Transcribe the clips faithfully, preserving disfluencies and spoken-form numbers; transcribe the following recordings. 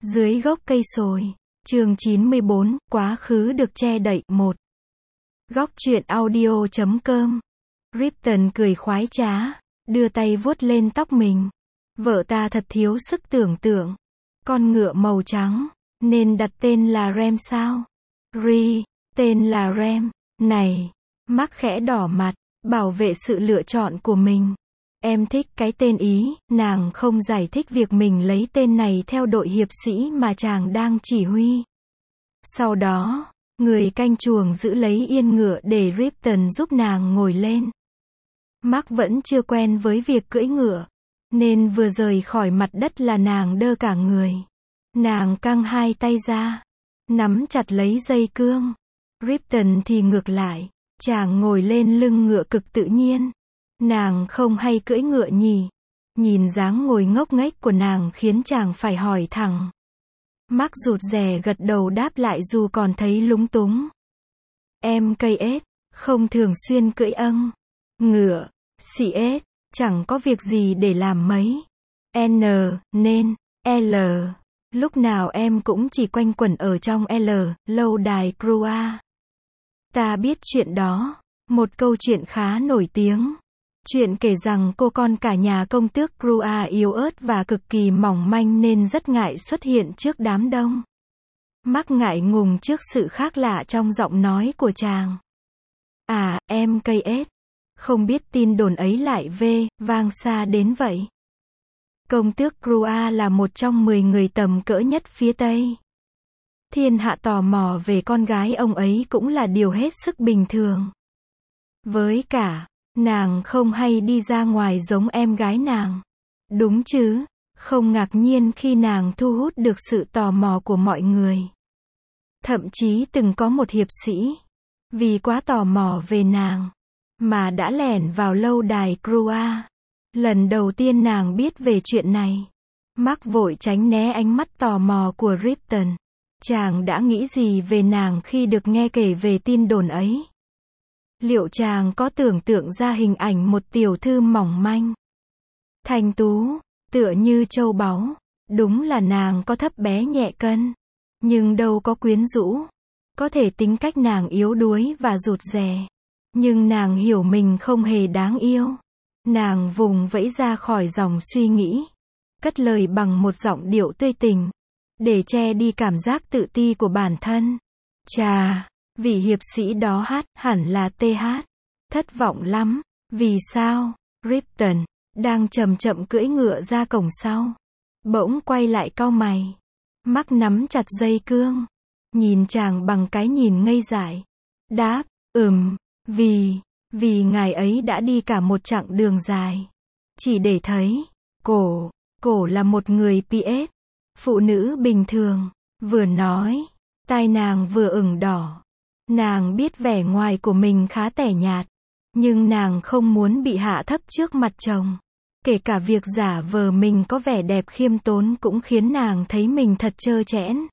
Dưới gốc cây sồi. Chương chín mươi bốn, quá khứ được che đậy. một. Góc truyện audio chấm com. Ripton cười khoái trá, đưa tay vuốt lên tóc mình. Vợ ta thật thiếu sức tưởng tượng. Con ngựa màu trắng, nên đặt tên là Rem sao? Ri, tên là Rem. Này, Mark khẽ đỏ mặt, bảo vệ sự lựa chọn của mình. Em thích cái tên Ý, nàng không giải thích việc mình lấy tên này theo đội hiệp sĩ mà chàng đang chỉ huy. Sau đó, người canh chuồng giữ lấy yên ngựa để Ripton giúp nàng ngồi lên. Mark vẫn chưa quen với việc cưỡi ngựa, nên vừa rời khỏi mặt đất là nàng đơ cả người. Nàng căng hai tay ra, nắm chặt lấy dây cương. Ripton thì ngược lại, chàng ngồi lên lưng ngựa cực tự nhiên. Nàng không hay cưỡi ngựa nhỉ? Nhìn dáng ngồi ngốc nghếch của nàng khiến chàng phải hỏi thẳng. Mark rụt rè gật đầu đáp lại dù còn thấy lúng túng. Em cây ếch, không thường xuyên cưỡi âng, ngựa, xì ếch, chẳng có việc gì để làm mấy. N, nên, L, lúc nào em cũng chỉ quanh quẩn ở trong L, lâu đài Crua. Ta biết chuyện đó, một câu chuyện khá nổi tiếng. Chuyện kể rằng cô con cả nhà công tước Crua yếu ớt và cực kỳ mỏng manh nên rất ngại xuất hiện trước đám đông. Mark ngại ngùng trước sự khác lạ trong giọng nói của chàng. À, em cây ếch. Không biết tin đồn ấy lại về, vang xa đến vậy. Công tước Crua là một trong mười người tầm cỡ nhất phía Tây. Thiên hạ tò mò về con gái ông ấy cũng là điều hết sức bình thường. Với cả, nàng không hay đi ra ngoài giống em gái nàng. Đúng chứ, không ngạc nhiên khi nàng thu hút được sự tò mò của mọi người. Thậm chí từng có một hiệp sĩ, vì quá tò mò về nàng, mà đã lẻn vào lâu đài Crua. Lần đầu tiên nàng biết về chuyện này, Mark vội tránh né ánh mắt tò mò của Ripton. Chàng đã nghĩ gì về nàng khi được nghe kể về tin đồn ấy? Liệu chàng có tưởng tượng ra hình ảnh một tiểu thư mỏng manh, thanh tú, tựa như châu báu? Đúng là nàng có thấp bé nhẹ cân, nhưng đâu có quyến rũ. Có thể tính cách nàng yếu đuối và rụt rè, nhưng nàng hiểu mình không hề đáng yêu. Nàng vùng vẫy ra khỏi dòng suy nghĩ, cất lời bằng một giọng điệu tươi tỉnh, để che đi cảm giác tự ti của bản thân. Chà, vị hiệp sĩ đó hát, hẳn là tê hát. Thất vọng lắm. Vì sao? Ripton, đang chậm chậm cưỡi ngựa ra cổng sau, bỗng quay lại cau mày. Mark nắm chặt dây cương, nhìn chàng bằng cái nhìn ngây dại. Đáp, ừm, vì, vì ngài ấy đã đi cả một chặng đường dài, chỉ để thấy, cổ, cổ là một người pê ét, phụ nữ bình thường. Vừa nói, tai nàng vừa ửng đỏ. Nàng biết vẻ ngoài của mình khá tẻ nhạt, nhưng nàng không muốn bị hạ thấp trước mặt chồng. Kể cả việc giả vờ mình có vẻ đẹp khiêm tốn cũng khiến nàng thấy mình thật trơ trẽn.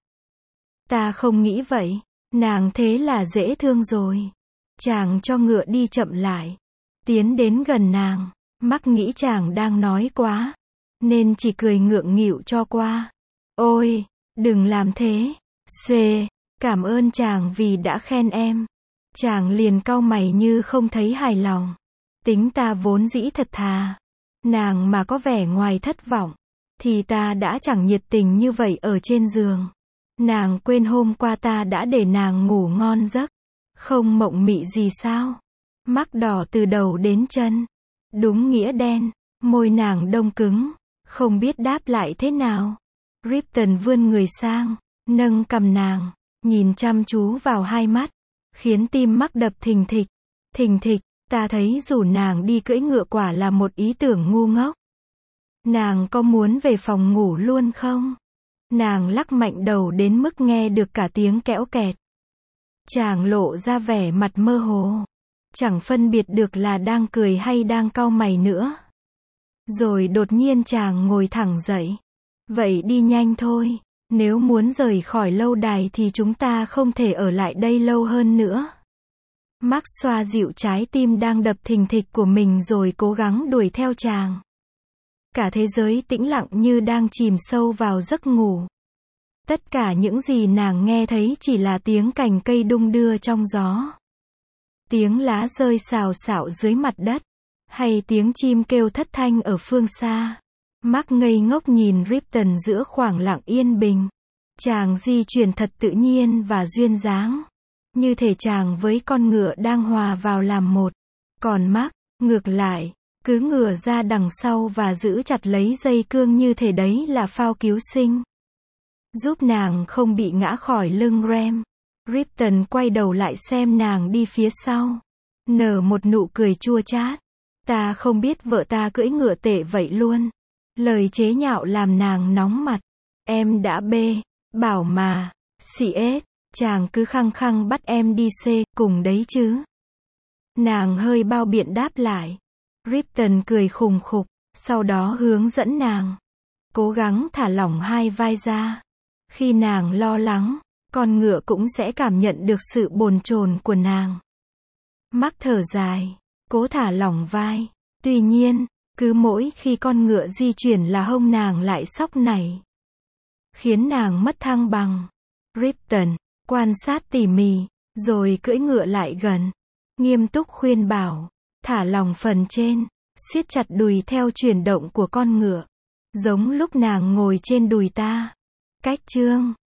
Ta không nghĩ vậy. Nàng thế là dễ thương rồi. Chàng cho ngựa đi chậm lại, tiến đến gần nàng. Mark nghĩ chàng đang nói quá, nên chỉ cười ngượng nghịu cho qua. Ôi, đừng làm thế. C. Cảm ơn chàng vì đã khen em. Chàng liền cau mày như không thấy hài lòng. Tính ta vốn dĩ thật thà. Nàng mà có vẻ ngoài thất vọng, thì ta đã chẳng nhiệt tình như vậy ở trên giường. Nàng quên hôm qua ta đã để nàng ngủ ngon giấc. Không mộng mị gì sao? Mark đỏ từ đầu đến chân. Đúng nghĩa đen. Môi nàng đông cứng, không biết đáp lại thế nào. Ripton vươn người sang, nâng cằm nàng, nhìn chăm chú vào hai mắt, khiến tim Mark đập thình thịch, thình thịch. Ta thấy rủ nàng đi cưỡi ngựa quả là một ý tưởng ngu ngốc. Nàng có muốn về phòng ngủ luôn không? Nàng lắc mạnh đầu đến mức nghe được cả tiếng kẽo kẹt. Chàng lộ ra vẻ mặt mơ hồ, chẳng phân biệt được là đang cười hay đang cau mày nữa. Rồi đột nhiên chàng ngồi thẳng dậy. Vậy đi nhanh thôi, nếu muốn rời khỏi lâu đài thì chúng ta không thể ở lại đây lâu hơn nữa. Mark xoa dịu trái tim đang đập thình thịch của mình rồi cố gắng đuổi theo chàng. Cả thế giới tĩnh lặng như đang chìm sâu vào giấc ngủ. Tất cả những gì nàng nghe thấy chỉ là tiếng cành cây đung đưa trong gió. Tiếng lá rơi xào xạo dưới mặt đất. Hay tiếng chim kêu thất thanh ở phương xa. Mark ngây ngốc nhìn Ripton giữa khoảng lặng yên bình. Chàng di chuyển thật tự nhiên và duyên dáng. Như thể chàng với con ngựa đang hòa vào làm một. Còn Mark, ngược lại, cứ ngửa ra đằng sau và giữ chặt lấy dây cương như thể đấy là phao cứu sinh. Giúp nàng không bị ngã khỏi lưng Rem. Ripton quay đầu lại xem nàng đi phía sau. Nở một nụ cười chua chát. Ta không biết vợ ta cưỡi ngựa tệ vậy luôn. Lời chế nhạo làm nàng nóng mặt. Em đã bê, bảo mà, xì ết, chàng cứ khăng khăng bắt em đi xê, cùng đấy chứ. Nàng hơi bao biện đáp lại. Ripton cười khùng khục, sau đó hướng dẫn nàng. Cố gắng thả lỏng hai vai ra. Khi nàng lo lắng, con ngựa cũng sẽ cảm nhận được sự bồn chồn của nàng. Mark thở dài, cố thả lỏng vai. Tuy nhiên, cứ mỗi khi con ngựa di chuyển là hông nàng lại xóc nảy. Khiến nàng mất thăng bằng. Ripton, quan sát tỉ mỉ, rồi cưỡi ngựa lại gần. Nghiêm túc khuyên bảo, thả lỏng phần trên, siết chặt đùi theo chuyển động của con ngựa. Giống lúc nàng ngồi trên đùi ta. Cách chương